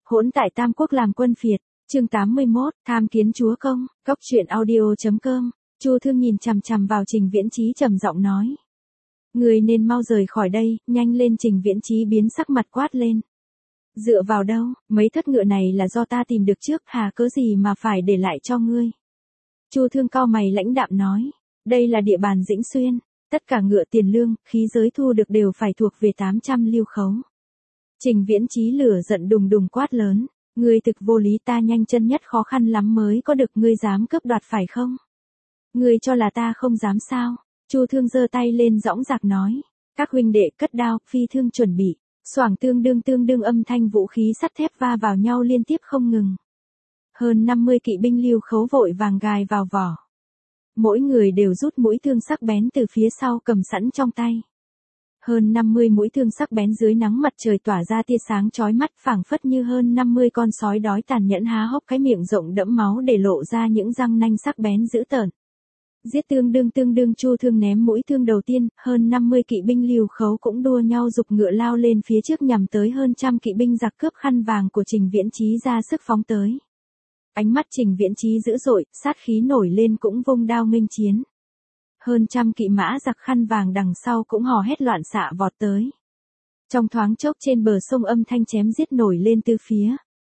Hỗn tại Tam Quốc làm quân phiệt, chương 81, tham kiến chúa công, góc truyện audio.com, Chu Thương nhìn chằm chằm vào Trình Viễn Chí trầm giọng nói. Người nên mau rời khỏi đây, nhanh lên. Trình Viễn Chí biến sắc mặt quát lên. Dựa vào đâu, mấy thất ngựa này là do ta tìm được trước, hà cớ gì mà phải để lại cho ngươi. Chu Thương cau mày lãnh đạm nói, đây là địa bàn Dĩnh Xuyên, tất cả ngựa tiền lương, khí giới thu được đều phải thuộc về 800 lưu khấu. Trình Viễn Chí lửa giận đùng đùng quát lớn, ngươi thực vô lý, ta nhanh chân nhất khó khăn lắm mới có được, ngươi dám cướp đoạt phải không? Ngươi cho là ta không dám sao? Chu Thương giơ tay lên dõng dạc nói, các huynh đệ cất đao, phi thương chuẩn bị. Xoảng tương đương âm thanh vũ khí sắt thép va vào nhau liên tiếp không ngừng. Hơn 50 kỵ binh lưu khấu vội vàng gài vào vỏ. Mỗi người đều rút mũi thương sắc bén từ phía sau cầm sẵn trong tay. Hơn 50 mũi thương sắc bén dưới nắng mặt trời tỏa ra tia sáng chói mắt, phảng phất như hơn 50 con sói đói tàn nhẫn há hốc cái miệng rộng đẫm máu để lộ ra những răng nanh sắc bén dữ tợn. Giết tương đương Chu Thương ném mũi thương đầu tiên, hơn 50 kỵ binh lưu khấu cũng đua nhau giục ngựa lao lên phía trước nhằm tới hơn trăm kỵ binh giặc cướp khăn vàng của Trình Viễn Chí ra sức phóng tới. Ánh mắt Trình Viễn Chí dữ dội, sát khí nổi lên cũng vung đao nghênh chiến. Hơn trăm kỵ mã giặc khăn vàng đằng sau cũng hò hét loạn xạ vọt tới. Trong thoáng chốc trên bờ sông âm thanh chém giết nổi lên từ phía.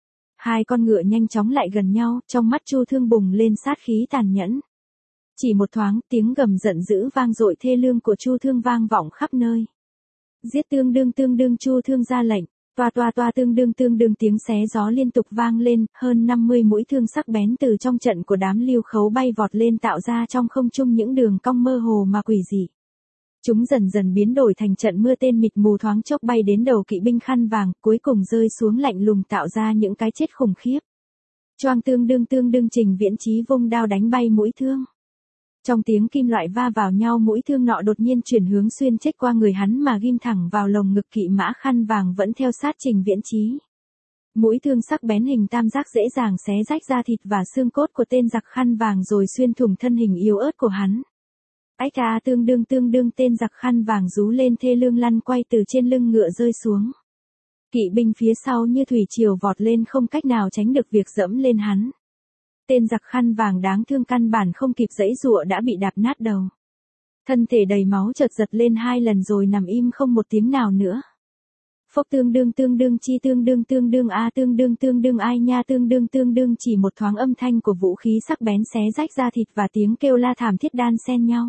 Hai con ngựa nhanh chóng lại gần nhau, trong mắt Chu Thương bùng lên sát khí tàn nhẫn. Chỉ một thoáng, tiếng gầm giận dữ vang dội thê lương của Chu Thương vang vọng khắp nơi. Giết tương đương Chu Thương ra lệnh, toa tương đương tiếng xé gió liên tục vang lên, hơn 50 mũi thương sắc bén từ trong trận của đám lưu khấu bay vọt lên tạo ra trong không trung những đường cong mơ hồ mà quỷ dị. Chúng dần dần biến đổi thành trận mưa tên mịt mù thoáng chốc bay đến đầu kỵ binh khăn vàng, cuối cùng rơi xuống lạnh lùng tạo ra những cái chết khủng khiếp. Choang tương đương Trình Viễn Chí vung đao đánh bay mũi thương. Trong tiếng kim loại va vào nhau, mũi thương nọ đột nhiên chuyển hướng xuyên chết qua người hắn mà ghim thẳng vào lồng ngực kỵ mã khăn vàng vẫn theo sát Trình Viễn Chí. Mũi thương sắc bén hình tam giác dễ dàng xé rách da thịt và xương cốt của tên giặc khăn vàng rồi xuyên thủng thân hình yếu ớt của hắn. Ách ca tương đương tên giặc khăn vàng rú lên thê lương lăn quay từ trên lưng ngựa rơi xuống. Kỵ binh phía sau như thủy triều vọt lên không cách nào tránh được việc dẫm lên hắn. Tên giặc khăn vàng đáng thương căn bản không kịp giãy giụa đã bị đạp nát đầu. Thân thể đầy máu chợt giật lên 2 lần rồi nằm im không một tiếng nào nữa. Phốc tương đương chi tương đương a tương đương ai nha tương đương chỉ một thoáng âm thanh của vũ khí sắc bén xé rách da thịt và tiếng kêu la thảm thiết đan xen nhau.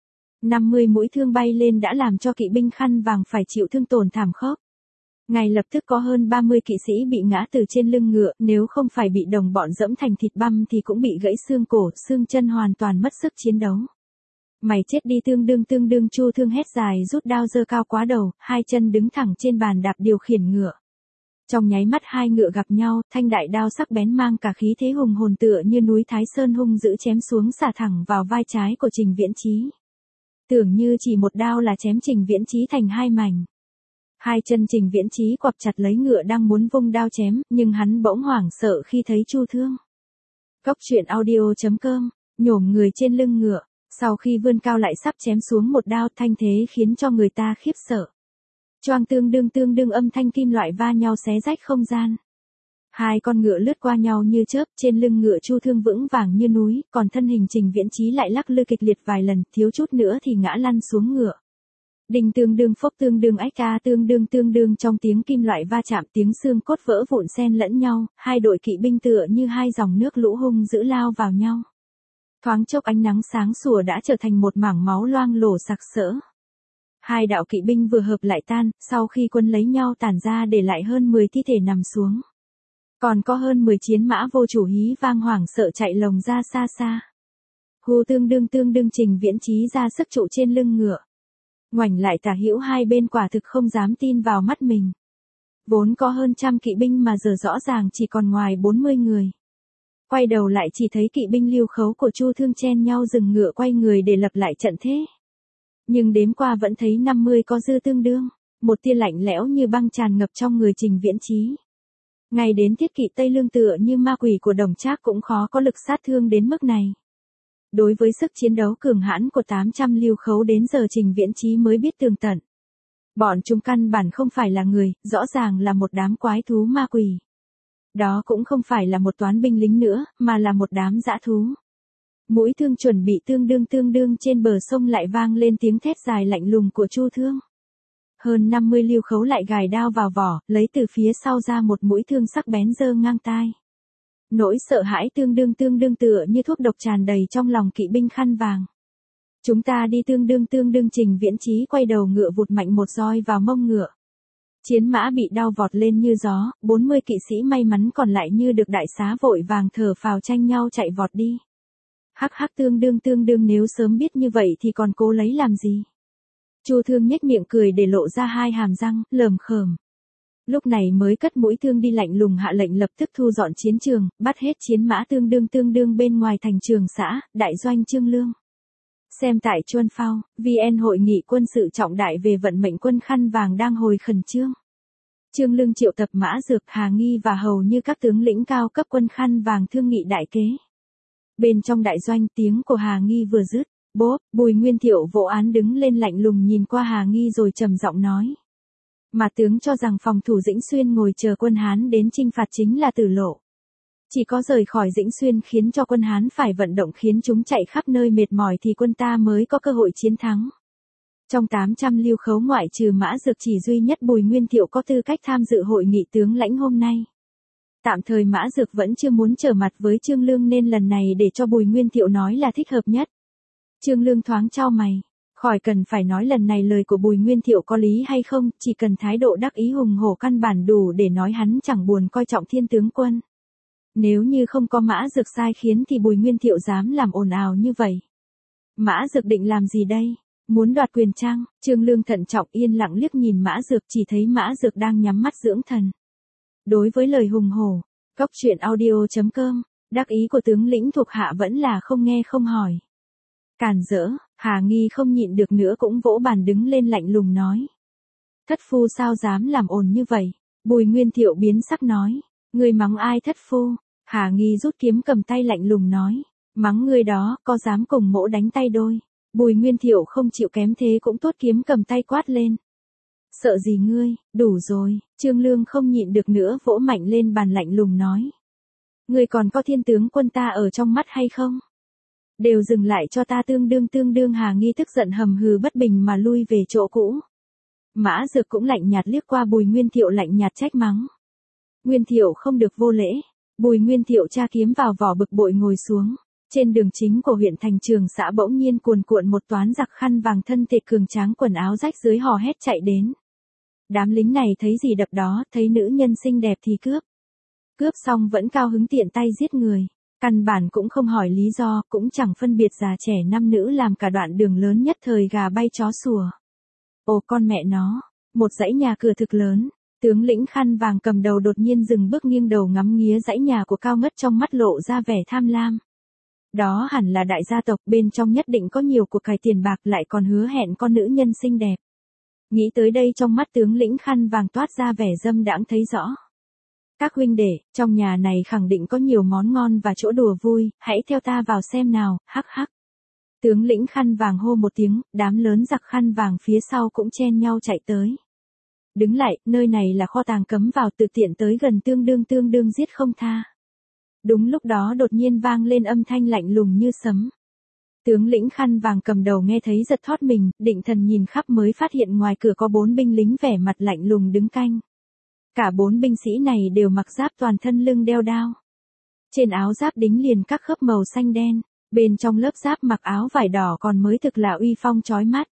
50 mũi thương bay lên đã làm cho kỵ binh khăn vàng phải chịu thương tổn thảm khốc. Ngay lập tức có hơn 30 kỵ sĩ bị ngã từ trên lưng ngựa, nếu không phải bị đồng bọn dẫm thành thịt băm thì cũng bị gãy xương cổ, xương chân hoàn toàn mất sức chiến đấu. Mày chết đi tương đương Chu Thương hét dài rút đao giơ cao quá đầu, hai chân đứng thẳng trên bàn đạp điều khiển ngựa. Trong nháy mắt hai ngựa gặp nhau, thanh đại đao sắc bén mang cả khí thế hùng hồn tựa như núi Thái Sơn hung dữ chém xuống xả thẳng vào vai trái của Trình Viễn Chí. Tưởng như chỉ một đao là chém Trình Viễn Chí thành hai mảnh. Hai chân Trình Viễn Chí quặp chặt lấy ngựa đang muốn vung đao chém, nhưng hắn bỗng hoảng sợ khi thấy Chu Thương. Góc truyện audio.com, nhổm người trên lưng ngựa, sau khi vươn cao lại sắp chém xuống một đao, thanh thế khiến cho người ta khiếp sợ. Choang tương đương âm thanh kim loại va nhau xé rách không gian. Hai con ngựa lướt qua nhau như chớp, trên lưng ngựa Chu Thương vững vàng như núi, còn thân hình Trình Viễn Chí lại lắc lư kịch liệt vài lần, thiếu chút nữa thì ngã lăn xuống ngựa. Đinh tương đương phốc tương đương ách ca tương đương trong tiếng kim loại va chạm, tiếng xương cốt vỡ vụn xen lẫn nhau, hai đội kỵ binh tựa như hai dòng nước lũ hung dữ lao vào nhau. Thoáng chốc ánh nắng sáng sủa đã trở thành một mảng máu loang lổ sặc sỡ. Hai đạo kỵ binh vừa hợp lại tan, sau khi quân lấy nhau tản ra để lại hơn 10 thi thể nằm xuống. Còn có hơn 10 chiến mã vô chủ hí vang hoảng sợ chạy lồng ra xa xa. Hù tương đương Trình Viễn Chí ra sức trụ trên lưng ngựa. Ngoảnh lại tả hữu hai bên quả thực không dám tin vào mắt mình. Vốn có hơn trăm kỵ binh mà giờ rõ ràng chỉ còn ngoài 40 người. Quay đầu lại chỉ thấy kỵ binh lưu khấu của Chu Thương chen nhau dừng ngựa quay người để lập lại trận thế. Nhưng đếm qua vẫn thấy 50 có dư tương đương, một tia lạnh lẽo như băng tràn ngập trong người Trình Viễn Chí. Ngay đến thiết kỵ Tây Lương tựa như ma quỷ của Đồng Trác cũng khó có lực sát thương đến mức này. Đối với sức chiến đấu cường hãn của 800 lưu khấu đến giờ Trình Viễn Chí mới biết tường tận. Bọn chúng căn bản không phải là người, rõ ràng là một đám quái thú ma quỷ. Đó cũng không phải là một toán binh lính nữa, mà là một đám dã thú. Mũi thương chuẩn bị tương đương trên bờ sông lại vang lên tiếng thét dài lạnh lùng của Chu Thương. Hơn 50 lưu khấu lại gài đao vào vỏ, lấy từ phía sau ra một mũi thương sắc bén giơ ngang tai. Nỗi sợ hãi tương đương tựa như thuốc độc tràn đầy trong lòng kỵ binh khăn vàng. Chúng ta đi tương đương Trình Viễn Chí quay đầu ngựa vụt mạnh một roi vào mông ngựa. Chiến mã bị đau vọt lên như gió, 40 kỵ sĩ may mắn còn lại như được đại xá vội vàng thở phào tranh nhau chạy vọt đi. Hắc tương đương nếu sớm biết như vậy thì còn cố lấy làm gì. Chu Thương nhếch miệng cười để lộ ra hai hàm răng, lởm khởm. Lúc này mới cất mũi thương đi lạnh lùng hạ lệnh lập tức thu dọn chiến trường, bắt hết chiến mã tương đương bên ngoài thành Trường Xã, đại doanh Trương Lương. Xem tại Chuân Phao, VN hội nghị quân sự trọng đại về vận mệnh quân khăn vàng đang hồi khẩn trương. Trương Lương triệu tập Mã Dược, Hà Nghi và hầu như các tướng lĩnh cao cấp quân khăn vàng thương nghị đại kế. Bên trong đại doanh tiếng của Hà Nghi vừa dứt, Bùi Nguyên Thiệu vỗ án đứng lên lạnh lùng nhìn qua Hà Nghi rồi trầm giọng nói. Mà tướng cho rằng phòng thủ Dĩnh Xuyên ngồi chờ quân Hán đến chinh phạt chính là tử lộ. Chỉ có rời khỏi Dĩnh Xuyên khiến cho quân Hán phải vận động khiến chúng chạy khắp nơi mệt mỏi thì quân ta mới có cơ hội chiến thắng. Trong 800 lưu khấu ngoại trừ Mã Dược chỉ duy nhất Bùi Nguyên Thiệu có tư cách tham dự hội nghị tướng lãnh hôm nay. Tạm thời Mã Dược vẫn chưa muốn trở mặt với Trương Lương nên lần này để cho Bùi Nguyên Thiệu nói là thích hợp nhất. Trương Lương thoáng chau mày. Khỏi cần phải nói lần này lời của Bùi Nguyên Thiệu có lý hay không, chỉ cần thái độ đắc ý hùng hổ căn bản đủ để nói hắn chẳng buồn coi trọng Thiên tướng quân. Nếu như không có Mã Dược sai khiến thì Bùi Nguyên Thiệu dám làm ồn ào như vậy. Mã Dược định làm gì đây? Muốn đoạt quyền chăng? Trương Lương thận trọng yên lặng liếc nhìn Mã Dược chỉ thấy Mã Dược đang nhắm mắt dưỡng thần. Đối với lời hùng hổ, Cóc Truyện Audio.com, đắc ý của tướng lĩnh thuộc hạ vẫn là không nghe không hỏi. Càn rỡ, Hà Nghi không nhịn được nữa cũng vỗ bàn đứng lên lạnh lùng nói. Thất phu sao dám làm ồn như vậy? Bùi Nguyên Thiệu biến sắc nói. Ngươi mắng ai thất phu? Hà Nghi rút kiếm cầm tay lạnh lùng nói. Mắng ngươi đó, có dám cùng mỗ đánh tay đôi? Bùi Nguyên Thiệu không chịu kém thế cũng tốt kiếm cầm tay quát lên. Sợ gì ngươi, đủ rồi, Trương Lương không nhịn được nữa vỗ mạnh lên bàn lạnh lùng nói. Ngươi còn có Thiên tướng quân ta ở trong mắt hay không? Đều dừng lại cho ta tương đương Hà Nghi tức giận hầm hừ bất bình mà lui về chỗ cũ. Mã Dược cũng lạnh nhạt liếc qua Bùi Nguyên Thiệu lạnh nhạt trách mắng. Nguyên Thiệu không được vô lễ. Bùi Nguyên Thiệu tra kiếm vào vỏ bực bội ngồi xuống. Trên đường chính của huyện thành Trường Xã bỗng nhiên cuồn cuộn một toán giặc khăn vàng thân thể cường tráng quần áo rách dưới hò hét chạy đến. Đám lính này thấy gì đập đó, thấy nữ nhân xinh đẹp thì cướp. Cướp xong vẫn cao hứng tiện tay giết người. Căn bản cũng không hỏi lý do, cũng chẳng phân biệt già trẻ nam nữ làm cả đoạn đường lớn nhất thời gà bay chó sủa. Ồ con mẹ nó, một dãy nhà cửa thực lớn, tướng lĩnh khăn vàng cầm đầu đột nhiên dừng bước nghiêng đầu ngắm nghía dãy nhà của cao ngất trong mắt lộ ra vẻ tham lam. Đó hẳn là đại gia tộc bên trong nhất định có nhiều của cải tiền bạc lại còn hứa hẹn con nữ nhân xinh đẹp. Nghĩ tới đây trong mắt tướng lĩnh khăn vàng toát ra vẻ dâm đãng thấy rõ. Các huynh đệ, trong nhà này khẳng định có nhiều món ngon và chỗ đùa vui, hãy theo ta vào xem nào, hắc hắc. Tướng lĩnh khăn vàng hô một tiếng, đám lớn giặc khăn vàng phía sau cũng chen nhau chạy tới. Đứng lại, nơi này là kho tàng cấm vào tự tiện tới gần tương đương giết không tha. Đúng lúc đó đột nhiên vang lên âm thanh lạnh lùng như sấm. Tướng lĩnh khăn vàng cầm đầu nghe thấy giật thót mình, định thần nhìn khắp mới phát hiện ngoài cửa có 4 binh lính vẻ mặt lạnh lùng đứng canh. Cả 4 binh sĩ này đều mặc giáp toàn thân lưng đeo đao. Trên áo giáp đính liền các khớp màu xanh đen, bên trong lớp giáp mặc áo vải đỏ còn mới thực là uy phong chói mắt.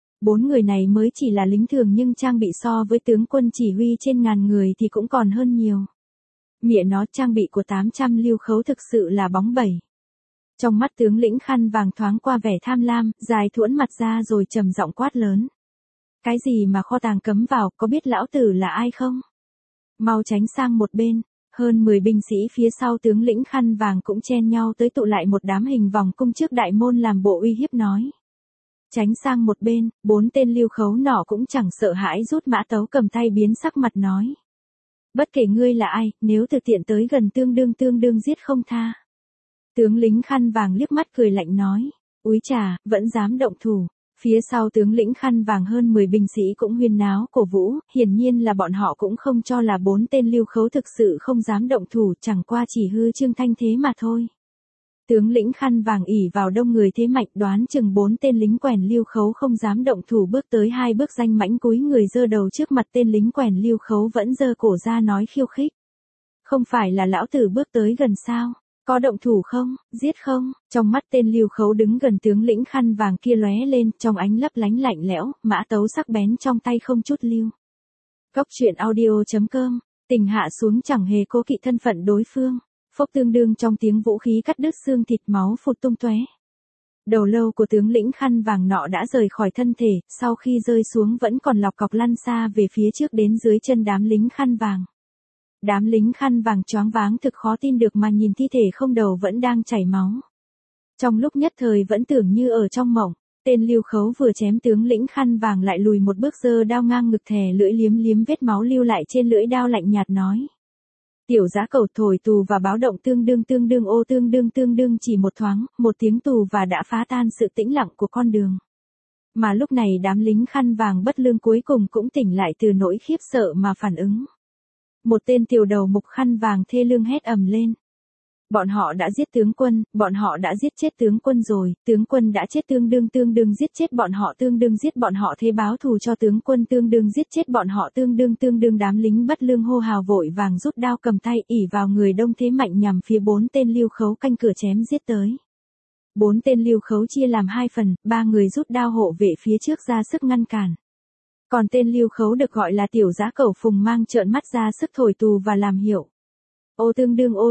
4 người này mới chỉ là lính thường nhưng trang bị so với tướng quân chỉ huy trên ngàn người thì cũng còn hơn nhiều. Mẹ nó trang bị của 800 lưu khấu thực sự là bóng bẩy. Trong mắt tướng lĩnh khăn vàng thoáng qua vẻ tham lam, dài thuẫn mặt ra rồi trầm giọng quát lớn. Cái gì mà kho tàng cấm vào, có biết lão tử là ai không? Mau tránh sang một bên, hơn 10 binh sĩ phía sau tướng lĩnh khăn vàng cũng chen nhau tới tụ lại một đám hình vòng cung trước đại môn làm bộ uy hiếp nói. Tránh sang một bên, 4 tên lưu khấu nọ cũng chẳng sợ hãi rút mã tấu cầm tay biến sắc mặt nói. Bất kể ngươi là ai, nếu thực tiện tới gần tương đương giết không tha. Tướng lính khăn vàng liếc mắt cười lạnh nói. Úi chà, vẫn dám động thủ. Phía sau tướng lĩnh khăn vàng hơn 10 binh sĩ cũng huyên náo cổ vũ, hiển nhiên là bọn họ cũng không cho là 4 tên Lưu Khấu thực sự không dám động thủ, chẳng qua chỉ hư trương thanh thế mà thôi. Tướng lĩnh khăn vàng ỷ vào đông người thế mạnh, đoán chừng 4 tên lính quèn Lưu Khấu không dám động thủ, bước tới 2 bước danh mãnh cúi người giơ đầu trước mặt tên lính quèn Lưu Khấu vẫn giơ cổ ra nói khiêu khích. Không phải là lão tử bước tới gần sao? Có động thủ không, giết không? Trong mắt tên Lưu Khấu đứng gần tướng lĩnh khăn vàng kia lóe lên, trong ánh lấp lánh lạnh lẽo, mã tấu sắc bén trong tay không chút lưu. Cốc truyện audio.com, tình hạ xuống chẳng hề cố kỵ thân phận đối phương. Phốc tương đương trong tiếng vũ khí cắt đứt xương thịt, máu phụt tung tóe. Đầu lâu của tướng lĩnh khăn vàng nọ đã rời khỏi thân thể, sau khi rơi xuống vẫn còn lọc cọc lăn xa về phía trước đến dưới chân đám lính khăn vàng. Đám lính khăn vàng choáng váng thực khó tin được mà nhìn thi thể không đầu vẫn đang chảy máu. Trong lúc nhất thời vẫn tưởng như ở trong mộng, tên Lưu Khấu vừa chém tướng lĩnh khăn vàng lại lùi một bước giơ đao ngang ngực, thè lưỡi liếm liếm vết máu lưu lại trên lưỡi đao, lạnh nhạt nói. Tiểu Dã Cẩu, thổi tù và báo động tương đương ô tương đương chỉ một thoáng, một tiếng tù và đã phá tan sự tĩnh lặng của con đường. Mà lúc này đám lính khăn vàng bất lương cuối cùng cũng tỉnh lại từ nỗi khiếp sợ mà phản ứng. Một tên tiểu đầu mục khăn vàng thê lương hét ầm lên. Bọn họ đã giết tướng quân, bọn họ đã giết chết tướng quân rồi, tướng quân đã chết tương đương giết chết bọn họ, tương đương giết bọn họ, thế báo thù cho tướng quân, tương đương giết chết bọn họ, tương đương. Đám lính bất lương hô hào vội vàng rút đao cầm tay, ỷ vào người đông thế mạnh nhằm phía 4 tên Lưu Khấu canh cửa chém giết tới. 4 tên Lưu Khấu chia làm 2 phần, 3 người rút đao hộ vệ phía trước ra sức ngăn cản. Còn tên Lưu Khấu được gọi là Tiểu Dã Cẩu Phùng Mang trợn mắt ra sức thổi tù và làm hiệu. Ô tương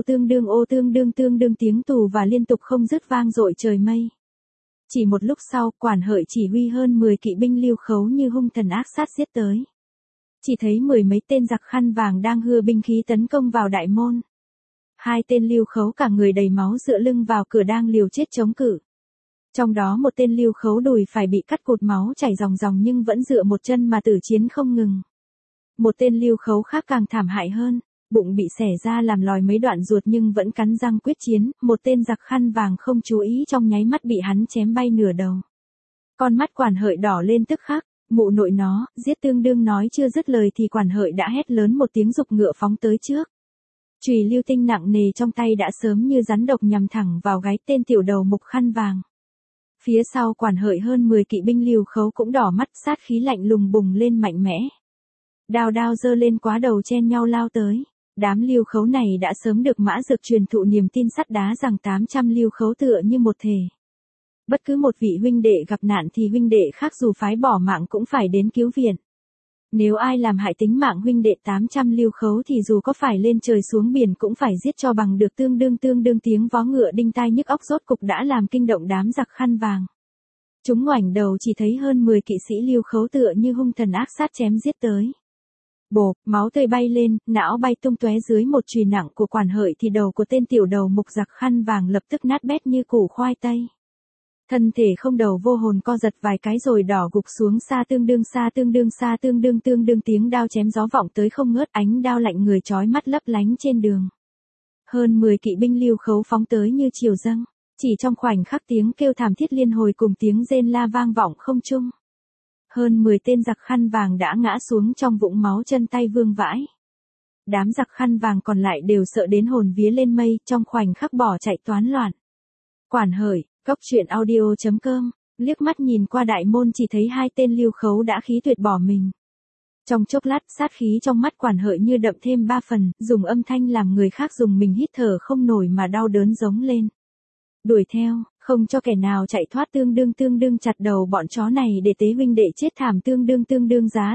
đương, tiếng tù và liên tục không dứt vang dội trời mây. Chỉ một lúc sau, quản hợi chỉ huy hơn 10 kỵ binh Lưu Khấu như hung thần ác sát giết tới. Chỉ thấy 10 mấy tên giặc khăn vàng đang hưa binh khí tấn công vào đại môn. 2 tên Lưu Khấu cả người đầy máu dựa lưng vào cửa đang liều chết chống cự. Trong đó một tên Lưu Khấu đùi phải bị cắt cụt, máu chảy ròng nhưng vẫn dựa một chân mà tử chiến không ngừng. Một tên Lưu Khấu khác càng thảm hại hơn, bụng bị xẻ ra làm lòi mấy đoạn ruột nhưng vẫn cắn răng quyết chiến, một tên giặc khăn vàng không chú ý trong nháy mắt bị hắn chém bay nửa đầu. Con mắt quản hợi đỏ lên tức khắc, mụ nội nó, giết tương đương, nói chưa dứt lời thì quản hợi đã hét lớn một tiếng giục ngựa phóng tới trước. Chùy lưu tinh nặng nề trong tay đã sớm như rắn độc nhằm thẳng vào gáy tên tiểu đầu mục khăn vàng. Phía sau quản hợi hơn 10 kỵ binh Lưu Khấu cũng đỏ mắt, sát khí lạnh lùng bùng lên mạnh mẽ. Đao giơ lên quá đầu chen nhau lao tới. Đám Lưu Khấu này đã sớm được Mã Dược truyền thụ niềm tin sắt đá rằng 800 Lưu Khấu tựa như một thể. Bất cứ một vị huynh đệ gặp nạn thì huynh đệ khác dù phái bỏ mạng cũng phải đến cứu viện. Nếu ai làm hại tính mạng huynh đệ 800 Lưu Khấu thì dù có phải lên trời xuống biển cũng phải giết cho bằng được, tương đương. Tiếng vó ngựa đinh tai nhức óc rốt cục đã làm kinh động đám giặc khăn vàng. Chúng ngoảnh đầu chỉ thấy hơn 10 kỵ sĩ Lưu Khấu tựa như hung thần ác sát chém giết tới. Bộp, máu tươi bay lên, não bay tung tóe dưới một chùy nặng của quản hợi thì đầu của tên tiểu đầu mục giặc khăn vàng lập tức nát bét như củ khoai tây. Thân thể không đầu vô hồn co giật vài cái rồi đỏ gục xuống xa tương đương, tiếng đao chém gió vọng tới không ngớt, ánh đao lạnh người chói mắt lấp lánh trên đường. Hơn 10 kỵ binh Lưu Khấu phóng tới như chiều dâng, chỉ trong khoảnh khắc tiếng kêu thảm thiết liên hồi cùng tiếng rên la vang vọng không trung. Hơn 10 tên giặc khăn vàng đã ngã xuống trong vũng máu, chân tay vương vãi. Đám giặc khăn vàng còn lại đều sợ đến hồn vía lên mây, trong khoảnh khắc bỏ chạy toán loạn. Quản hợi, Cốc truyện audio.com, liếc mắt nhìn qua đại môn chỉ thấy 2 tên Lưu Khấu đã khí tuyệt bỏ mình. Trong chốc lát sát khí trong mắt quản hợi như đậm thêm 3 phần, dùng âm thanh làm người khác dùng mình hít thở không nổi mà đau đớn giống lên. Đuổi theo, không cho kẻ nào chạy thoát, tương đương chặt đầu bọn chó này để tế huynh đệ chết thảm, tương đương giá,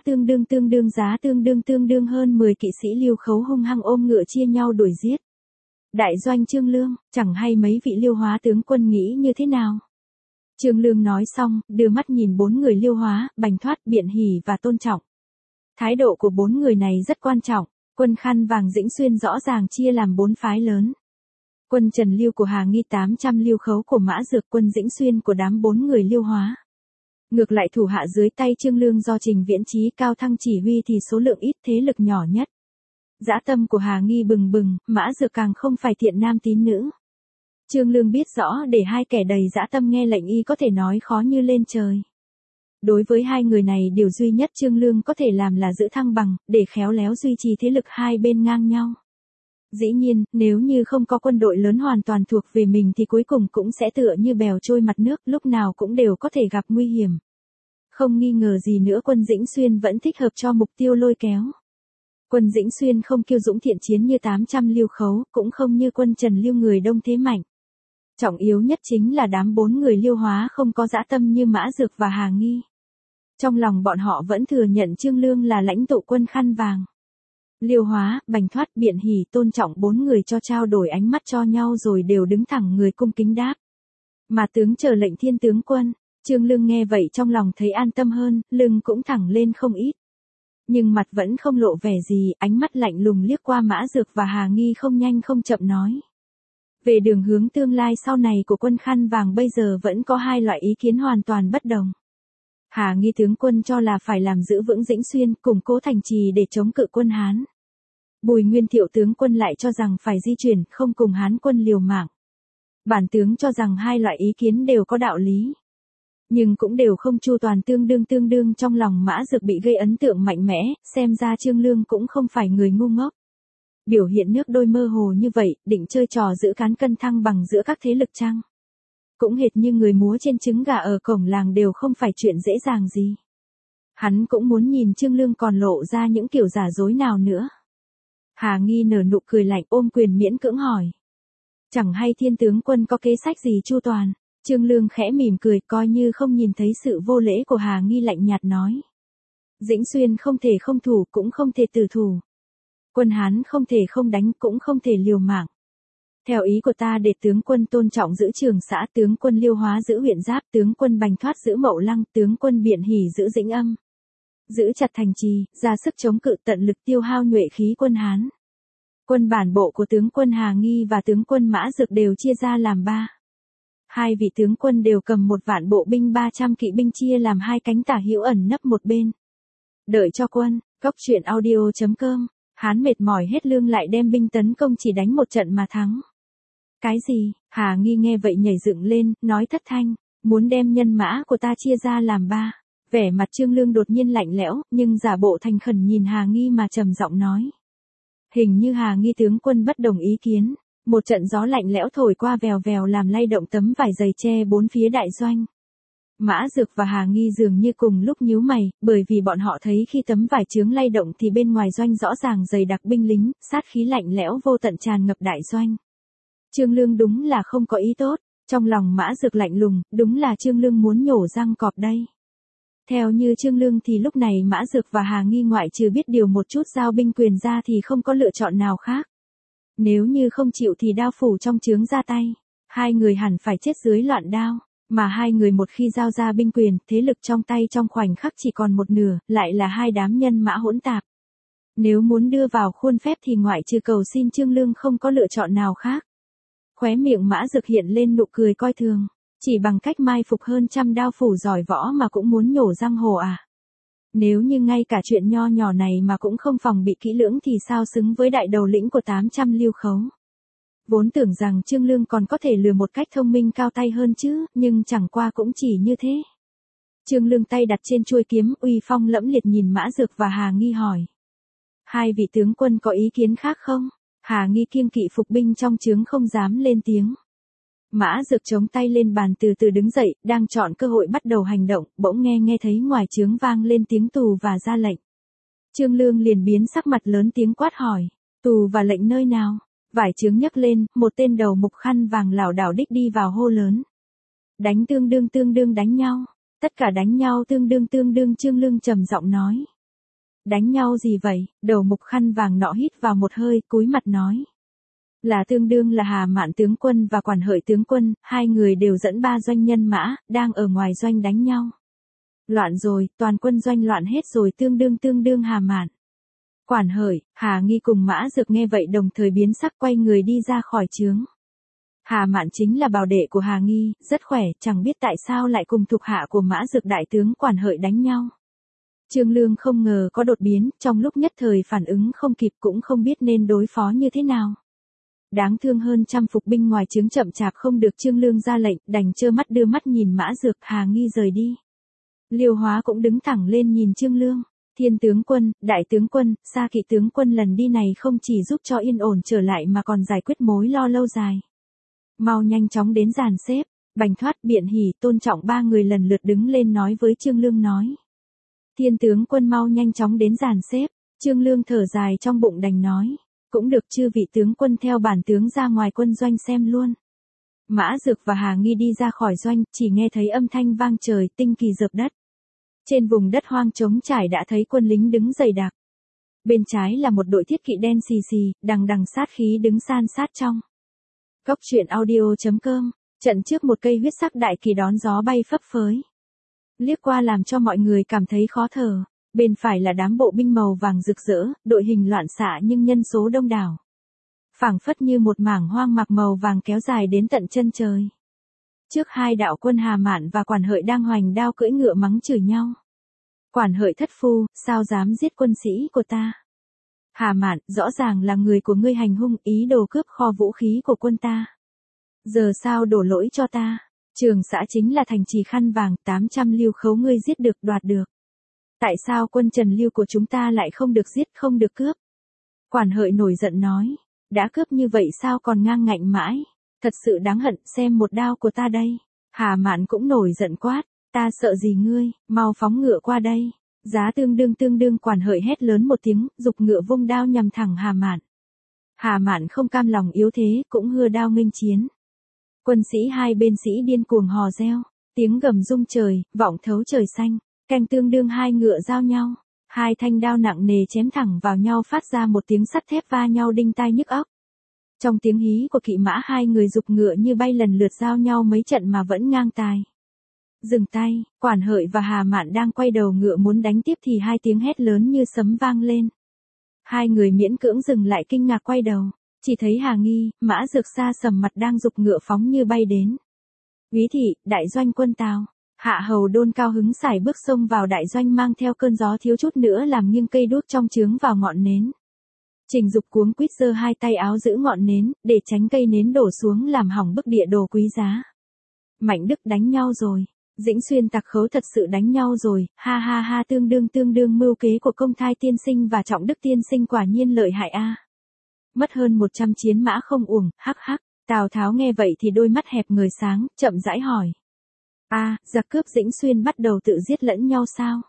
tương đương hơn 10 kỵ sĩ Lưu Khấu hung hăng ôm ngựa chia nhau đuổi giết. Đại doanh Trương Lương, chẳng hay mấy vị Liêu Hóa tướng quân nghĩ như thế nào. Trương Lương nói xong, đưa mắt nhìn 4 người Liêu Hóa, Bành Thoát, Biện Hỷ và Tôn Trọng. Thái độ của 4 người này rất quan trọng, quân khăn vàng Dĩnh Xuyên rõ ràng chia làm 4 phái lớn. Quân Trần Lưu của Hà Nghi, 800 Lưu Khấu của Mã Dược, quân Dĩnh Xuyên của đám 4 người Liêu Hóa. Ngược lại thủ hạ dưới tay Trương Lương do Trình Viễn Chí cao thăng chỉ huy thì số lượng ít, thế lực nhỏ nhất. Dã tâm của Hà Nghi bừng bừng, Mã Dược càng không phải thiện nam tín nữ. Trương Lương biết rõ để 2 kẻ đầy dã tâm nghe lệnh y có thể nói khó như lên trời. Đối với hai người này điều duy nhất Trương Lương có thể làm là giữ thăng bằng, để khéo léo duy trì thế lực hai bên ngang nhau. Dĩ nhiên, nếu như không có quân đội lớn hoàn toàn thuộc về mình thì cuối cùng cũng sẽ tựa như bèo trôi mặt nước, lúc nào cũng đều có thể gặp nguy hiểm. Không nghi ngờ gì nữa quân Dĩnh Xuyên vẫn thích hợp cho mục tiêu lôi kéo. Quân Dĩnh Xuyên không kiêu dũng thiện chiến như 800 Lưu Khấu, cũng không như quân Trần Lưu người đông thế mạnh. Trọng yếu nhất chính là đám 4 người Liêu Hóa không có dã tâm như Mã Dược và Hà Nghi. Trong lòng bọn họ vẫn thừa nhận Trương Lương là lãnh tụ quân khăn vàng. Liêu Hóa, Bành Thoát, Biện Hỷ tôn trọng 4 người cho trao đổi ánh mắt cho nhau rồi đều đứng thẳng người cung kính đáp. Mà tướng chờ lệnh Thiên tướng quân, Trương Lương nghe vậy trong lòng thấy an tâm hơn, lưng cũng thẳng lên không ít. Nhưng mặt vẫn không lộ vẻ gì, ánh mắt lạnh lùng liếc qua Mã Dược và Hà Nghi không nhanh không chậm nói. Về đường hướng tương lai sau này của quân khăn vàng bây giờ vẫn có hai loại ý kiến hoàn toàn bất đồng. Hà Nghi tướng quân cho là phải làm giữ vững Dĩnh Xuyên, củng cố thành trì để chống cự quân Hán. Bùi Nguyên Thiệu tướng quân lại cho rằng phải di chuyển, không cùng Hán quân liều mạng. Bản tướng cho rằng hai loại ý kiến đều có đạo lý. Nhưng cũng đều không chu toàn, tương đương trong lòng Mã Dược bị gây ấn tượng mạnh mẽ, xem ra Trương Lương cũng không phải người ngu ngốc. Biểu hiện nước đôi mơ hồ như vậy, định chơi trò giữ cán cân thăng bằng giữa các thế lực chăng? Cũng hệt như người múa trên trứng gà ở cổng làng đều không phải chuyện dễ dàng gì. Hắn cũng muốn nhìn Trương Lương còn lộ ra những kiểu giả dối nào nữa. Hà Nghi nở nụ cười lạnh ôm quyền miễn cưỡng hỏi. Chẳng hay Thiên tướng quân có kế sách gì chu toàn? Trương Lương khẽ mỉm cười coi như không nhìn thấy sự vô lễ của Hà Nghi lạnh nhạt nói. Dĩnh Xuyên không thể không thủ cũng không thể tử thủ. Quân Hán không thể không đánh cũng không thể liều mạng. Theo ý của ta để tướng quân Tôn Trọng giữ Trường Xã, tướng quân Liêu Hóa giữ huyện Giáp, tướng quân Bành Thoát giữ Mậu Lăng, tướng quân Biện Hỷ giữ Dĩnh Âm. Giữ chặt thành trì, ra sức chống cự tận lực tiêu hao nhuệ khí quân Hán. Quân bản bộ của tướng quân Hà Nghi và tướng quân Mã Dược đều chia ra làm 3. Hai vị tướng quân đều cầm 1 vạn bộ binh 300 kỵ binh chia làm 2 cánh tả hữu ẩn nấp một bên. Đợi cho quân, Cốc truyện audio.com, Hán mệt mỏi hết lương lại đem binh tấn công chỉ đánh một trận mà thắng. Cái gì? Hà Nghi nghe vậy nhảy dựng lên, nói thất thanh, muốn đem nhân mã của ta chia ra làm 3. Vẻ mặt Trương Lương đột nhiên lạnh lẽo, nhưng giả bộ thành khẩn nhìn Hà Nghi mà trầm giọng nói. Hình như Hà Nghi tướng quân bất đồng ý kiến. Một trận gió lạnh lẽo thổi qua vèo vèo làm lay động tấm vải dày che 4 phía đại doanh. Mã Dược và Hà Nghi dường như cùng lúc nhíu mày, bởi vì bọn họ thấy khi tấm vải chướng lay động thì bên ngoài doanh rõ ràng dày đặc binh lính, sát khí lạnh lẽo vô tận tràn ngập đại doanh. Trương Lương đúng là không có ý tốt, trong lòng Mã Dược lạnh lùng, đúng là Trương Lương muốn nhổ răng cọp đây. Theo như Trương Lương thì lúc này Mã Dược và Hà Nghi ngoại trừ biết điều một chút giao binh quyền ra thì không có lựa chọn nào khác. Nếu như không chịu thì đao phủ trong trướng ra tay, hai người hẳn phải chết dưới loạn đao, mà hai người một khi giao ra binh quyền, thế lực trong tay trong khoảnh khắc chỉ còn một nửa, lại là hai đám nhân mã hỗn tạp. Nếu muốn đưa vào khuôn phép thì ngoại trừ cầu xin Trương Lương không có lựa chọn nào khác. Khóe miệng Mã Dược hiện lên nụ cười coi thường, chỉ bằng cách mai phục hơn trăm đao phủ giỏi võ mà cũng muốn nhổ răng hồ à. Nếu như ngay cả chuyện nho nhỏ này mà cũng không phòng bị kỹ lưỡng thì sao xứng với đại đầu lĩnh của 800 Lưu Khấu. Vốn tưởng rằng Trương Lương còn có thể lừa một cách thông minh cao tay hơn chứ, nhưng chẳng qua cũng chỉ như thế. Trương Lương tay đặt trên chuôi kiếm, uy phong lẫm liệt nhìn Mã Dược và Hà Nghi hỏi. Hai vị tướng quân có ý kiến khác không? Hà Nghi kiêng kỵ phục binh trong trướng không dám lên tiếng. Mã Dược chống tay lên bàn từ từ đứng dậy, đang chọn cơ hội bắt đầu hành động, bỗng nghe thấy ngoài trướng vang lên tiếng tù và ra lệnh. Trương Lương liền biến sắc mặt lớn tiếng quát hỏi, tù và lệnh nơi nào? Vải trướng nhấc lên, một tên đầu mục khăn vàng lảo đảo đích đi vào hô lớn. Đánh tương đương đánh nhau, tất cả đánh nhau tương đương Trương Lương trầm giọng nói. Đánh nhau gì vậy? Đầu mục khăn vàng nọ hít vào một hơi, cúi mặt nói. Là tương đương là Hà Mạn tướng quân và Quản Hợi tướng quân, hai người đều dẫn 3 doanh nhân mã, đang ở ngoài doanh đánh nhau. Loạn rồi, toàn quân doanh loạn hết rồi tương đương Hà Mạn. Quản Hợi, Hà Nghi cùng Mã Dược nghe vậy đồng thời biến sắc quay người đi ra khỏi trướng. Hà Mạn chính là bảo đệ của Hà Nghi, rất khỏe, chẳng biết tại sao lại cùng thuộc hạ của Mã Dược đại tướng Quản Hợi đánh nhau. Trương Lương không ngờ có đột biến, trong lúc nhất thời phản ứng không kịp cũng không biết nên đối phó như thế nào. Đáng thương hơn trăm phục binh ngoài trướng chậm chạp không được Trương Lương ra lệnh, đành trơ mắt đưa mắt nhìn Mã Dược, Hà Nghi rời đi. Liêu Hóa cũng đứng thẳng lên nhìn Trương Lương. Thiên tướng quân, đại tướng quân, Sa Kỵ tướng quân lần đi này không chỉ giúp cho yên ổn trở lại mà còn giải quyết mối lo lâu dài. Mau nhanh chóng đến dàn xếp. Bành Thoát, Biện Hỷ, Tôn Trọng ba người lần lượt đứng lên nói với Trương Lương nói. Thiên tướng quân mau nhanh chóng đến dàn xếp. Trương Lương thở dài trong bụng đành nói. Cũng được, chư vị tướng quân theo bản tướng ra ngoài quân doanh xem luôn. Mã Dược và Hà Nghi đi ra khỏi doanh, chỉ nghe thấy âm thanh vang trời, tinh kỳ dợp đất. Trên vùng đất hoang trống trải đã thấy quân lính đứng dày đặc. Bên trái là một đội thiết kỵ đen xì xì, đằng đằng sát khí đứng san sát trong. Cốc truyện audio.com, trận trước một cây huyết sắc đại kỳ đón gió bay phấp phới. Liếc qua làm cho mọi người cảm thấy khó thở. Bên phải là đám bộ binh màu vàng rực rỡ, đội hình loạn xạ nhưng nhân số đông đảo. Phảng phất như một mảng hoang mạc màu vàng kéo dài đến tận chân trời. Trước hai đạo quân Hà Mạn và Quản Hợi đang hoành đao cưỡi ngựa mắng chửi nhau. Quản Hợi thất phu, sao dám giết quân sĩ của ta? Hà Mạn, rõ ràng là người của ngươi hành hung, ý đồ cướp kho vũ khí của quân ta. Giờ sao đổ lỗi cho ta? Trường Xã chính là thành trì khăn vàng, 800 lưu khấu ngươi giết được, đoạt được. Tại sao quân Trần Lưu của chúng ta lại không được giết, không được cướp? Quản Hợi nổi giận nói, đã cướp như vậy sao còn ngang ngạnh mãi? Thật sự đáng hận, xem một đao của ta đây. Hà Mạn cũng nổi giận quát, ta sợ gì ngươi, mau phóng ngựa qua đây. Giá tương đương Quản Hợi hét lớn một tiếng, giục ngựa vung đao nhằm thẳng Hà Mạn. Hà Mạn không cam lòng yếu thế, cũng hưa đao nghênh chiến. Quân sĩ hai bên sĩ điên cuồng hò reo, tiếng gầm rung trời, vọng thấu trời xanh. Canh tương đương hai ngựa giao nhau, hai thanh đao nặng nề chém thẳng vào nhau phát ra một tiếng sắt thép va nhau đinh tai nhức óc. Trong tiếng hí của kỵ mã hai người giục ngựa như bay lần lượt giao nhau mấy trận mà vẫn ngang tài. Dừng tay, Quản Hợi và Hà Mạn đang quay đầu ngựa muốn đánh tiếp thì hai tiếng hét lớn như sấm vang lên. Hai người miễn cưỡng dừng lại kinh ngạc quay đầu, chỉ thấy Hà Nghi, Mã Dược xa sầm mặt đang giục ngựa phóng như bay đến. Úy thị, đại doanh quân Tào. Hạ Hầu Đôn cao hứng sải bước xông vào đại doanh mang theo cơn gió thiếu chút nữa làm nghiêng cây đuốc trong trướng vào ngọn nến. Trình Dục cuống quýt giơ hai tay áo giữ ngọn nến, để tránh cây nến đổ xuống làm hỏng bức địa đồ quý giá. Mạnh Đức đánh nhau rồi, Dĩnh Xuyên Tặc Khấu thật sự đánh nhau rồi, ha ha ha, tương đương mưu kế của Công Thai tiên sinh và Trọng Đức tiên sinh quả nhiên lợi hại a. Mất hơn 100 chiến mã không uổng, hắc hắc. Tào Tháo nghe vậy thì đôi mắt hẹp người sáng, chậm rãi hỏi. Giặc cướp Dĩnh Xuyên bắt đầu tự giết lẫn nhau sao?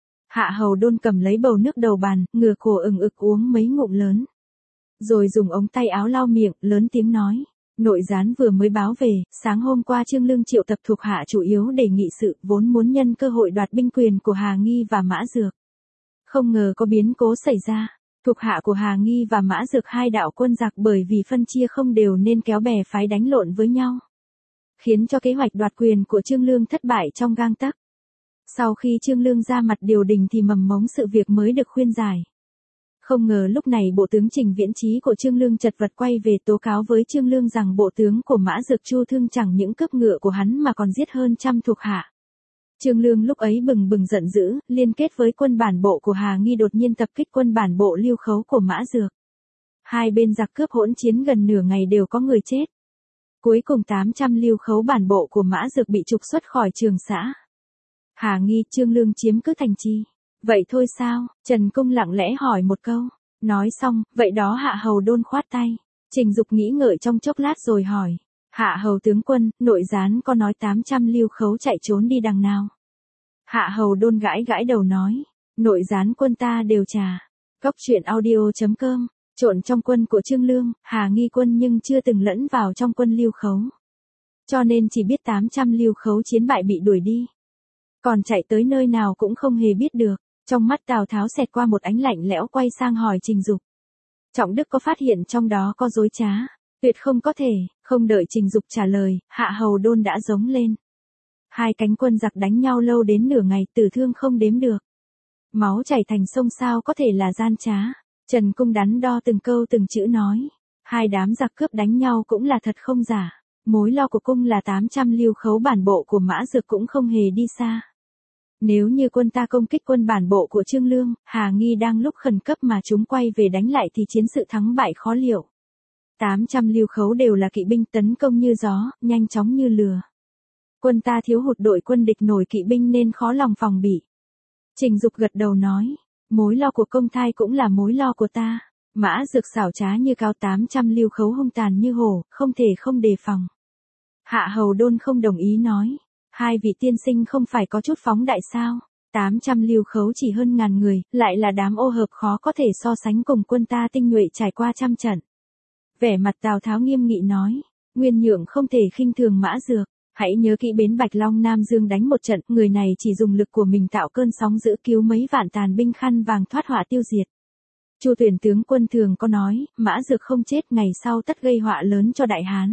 Hạ Hầu Đôn cầm lấy bầu nước đầu bàn, ngửa cổ ừng ực uống mấy ngụm lớn. Rồi dùng ống tay áo lau miệng, lớn tiếng nói. Nội gián vừa mới báo về, sáng hôm qua Trương Lương triệu tập thuộc hạ chủ yếu để nghị sự, vốn muốn nhân cơ hội đoạt binh quyền của Hà Nghi và Mã Dược. Không ngờ có biến cố xảy ra. Thuộc hạ của Hà Nghi và Mã Dược hai đạo quân giặc bởi vì phân chia không đều nên kéo bè phái đánh lộn với nhau. Khiến cho kế hoạch đoạt quyền của Trương Lương thất bại trong gang tấc. Sau khi Trương Lương ra mặt điều đình thì mầm mống sự việc mới được khuyên giải. Không ngờ lúc này bộ tướng Trình Viễn Chí của Trương Lương chật vật quay về tố cáo với Trương Lương rằng bộ tướng của Mã Dược Chu Thương chẳng những cướp ngựa của hắn mà còn giết hơn trăm thuộc hạ. Trương Lương lúc ấy bừng giận dữ, liên kết với quân bản bộ của Hà Nghi đột nhiên tập kích quân bản bộ Lưu Khấu của Mã Dược. Hai bên giặc cướp hỗn chiến gần nửa ngày đều có người chết. Cuối cùng 800 Lưu Khấu bản bộ của Mã Dược bị trục xuất khỏi Trường Xã. Hà Nghi, Trương Lương chiếm cứ thành trì. Vậy thôi sao? Trần Cung lặng lẽ hỏi một câu. Nói xong, vậy đó Hạ Hầu Đôn khoát tay. Trình Dục nghĩ ngợi trong chốc lát rồi hỏi. Hạ Hầu tướng quân, nội gián có nói 800 Lưu Khấu chạy trốn đi đằng nào? Hạ Hầu Đôn gãi đầu nói. Nội gián quân ta đều trả. Cốc truyện audio.com, trộn trong quân của Trương Lương, Hà Nghi quân nhưng chưa từng lẫn vào trong quân Lưu Khấu. Cho nên chỉ biết 800 Lưu Khấu chiến bại bị đuổi đi. Còn chạy tới nơi nào cũng không hề biết được. Trong mắt Tào Tháo xẹt qua một ánh lạnh lẽo quay sang hỏi Trình Dục. Trọng Đức có phát hiện trong đó có dối trá? Tuyệt không có thể, không đợi Trình Dục trả lời, Hạ Hầu Đôn đã giống lên. Hai cánh quân giặc đánh nhau lâu đến nửa ngày, tử thương không đếm được. Máu chảy thành sông sao có thể là gian trá. Trần Cung đắn đo từng câu từng chữ nói. Hai đám giặc cướp đánh nhau cũng là thật không giả. Mối lo của cung là 800 Lưu Khấu bản bộ của Mã Dược cũng không hề đi xa. Nếu như quân ta công kích quân bản bộ của Trương Lương, Hà Nghi đang lúc khẩn cấp mà chúng quay về đánh lại thì chiến sự thắng bại khó liệu. 800 Lưu Khấu đều là kỵ binh tấn công như gió, nhanh chóng như lừa. Quân ta thiếu hụt đội quân địch nổi kỵ binh nên khó lòng phòng bị. Trình Dục gật đầu nói, mối lo của công thai cũng là mối lo của ta. Mã Dược xảo trá như cáo 800 lưu khấu hung tàn như hổ, không thể không đề phòng. Hạ Hầu Đôn không đồng ý nói, hai vị tiên sinh không phải có chút phóng đại sao? 800 lưu khấu chỉ hơn ngàn người, lại là đám ô hợp khó có thể so sánh cùng quân ta tinh nhuệ trải qua trăm trận. Vẻ mặt Tào Tháo nghiêm nghị nói, Nguyên Nhượng không thể khinh thường Mã Dược, hãy nhớ kỹ bến Bạch Long Nam Dương đánh một trận, người này chỉ dùng lực của mình tạo cơn sóng dữ cứu mấy vạn tàn binh khăn vàng thoát họa tiêu diệt. Chu Tuyển tướng quân thường có nói, Mã Dược không chết ngày sau tất gây họa lớn cho Đại Hán.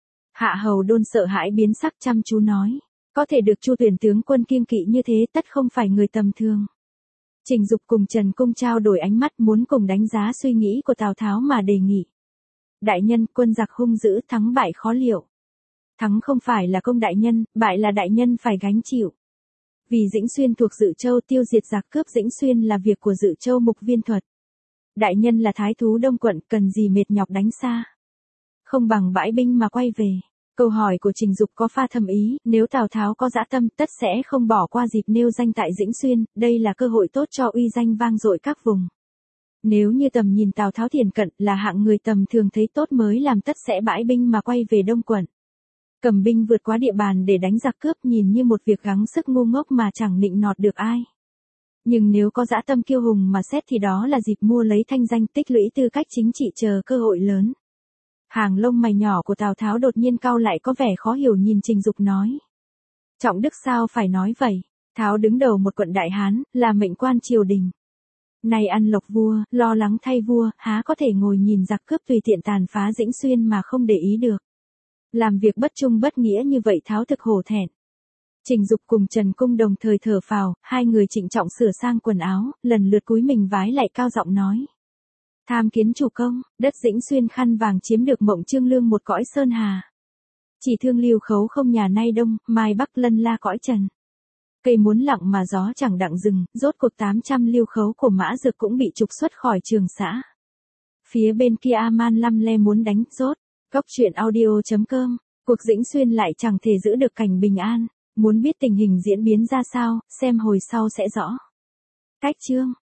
Hạ Hầu Đôn sợ hãi biến sắc chăm chú nói, có thể được Chu Tuyển tướng quân kiêng kỵ như thế tất không phải người tầm thường. Trình Dục cùng Trần Cung trao đổi ánh mắt muốn cùng đánh giá suy nghĩ của Tào Tháo mà đề nghị. Đại nhân, quân giặc hung dữ, thắng bại khó liệu. Thắng không phải là công đại nhân, bại là đại nhân phải gánh chịu. Vì Dĩnh Xuyên thuộc Dự Châu, tiêu diệt giặc cướp Dĩnh Xuyên là việc của Dự Châu Mục Viên Thuật. Đại nhân là thái thú Đông quận, cần gì mệt nhọc đánh xa. Không bằng bãi binh mà quay về. Câu hỏi của Trình Dục có pha thâm ý, nếu Tào Tháo có dã tâm tất sẽ không bỏ qua dịp nêu danh tại Dĩnh Xuyên, đây là cơ hội tốt cho uy danh vang dội các vùng. Nếu như tầm nhìn Tào Tháo thiền cận là hạng người tầm thường thấy tốt mới làm tất sẽ bãi binh mà quay về Đông quận. Cầm binh vượt qua địa bàn để đánh giặc cướp nhìn như một việc gắng sức ngu ngốc mà chẳng nịnh nọt được ai. Nhưng nếu có dã tâm kiêu hùng mà xét thì đó là dịp mua lấy thanh danh tích lũy tư cách chính trị chờ cơ hội lớn. Hàng lông mày nhỏ của Tào Tháo đột nhiên cau lại có vẻ khó hiểu nhìn Trình Dục nói. Trọng đức sao phải nói vậy? Tháo đứng đầu một quận Đại Hán, là mệnh quan triều đình. Nay ăn lộc vua, lo lắng thay vua, há có thể ngồi nhìn giặc cướp tùy tiện tàn phá Dĩnh Xuyên mà không để ý được. Làm việc bất trung bất nghĩa như vậy Tháo thực hổ thẹn. Trình Dục cùng Trần Cung đồng thời thở phào, hai người trịnh trọng sửa sang quần áo, lần lượt cúi mình vái lại cao giọng nói. Tham kiến chủ công, đất Dĩnh Xuyên khăn vàng chiếm được Mộng Trương Lương một cõi sơn hà. Chỉ thương lưu khấu không nhà nay đông, mai bắc lân la cõi trần. Cây muốn lặng mà gió chẳng đặng dừng, rốt cuộc 800 lưu khấu của Mã Dược cũng bị trục xuất khỏi Trường Xã. Phía bên kia Aman lăm le muốn đánh, rốt. Góc truyện audio.com, cuộc Dĩnh Xuyên lại chẳng thể giữ được cảnh bình an. Muốn biết tình hình diễn biến ra sao, xem hồi sau sẽ rõ. Cách chương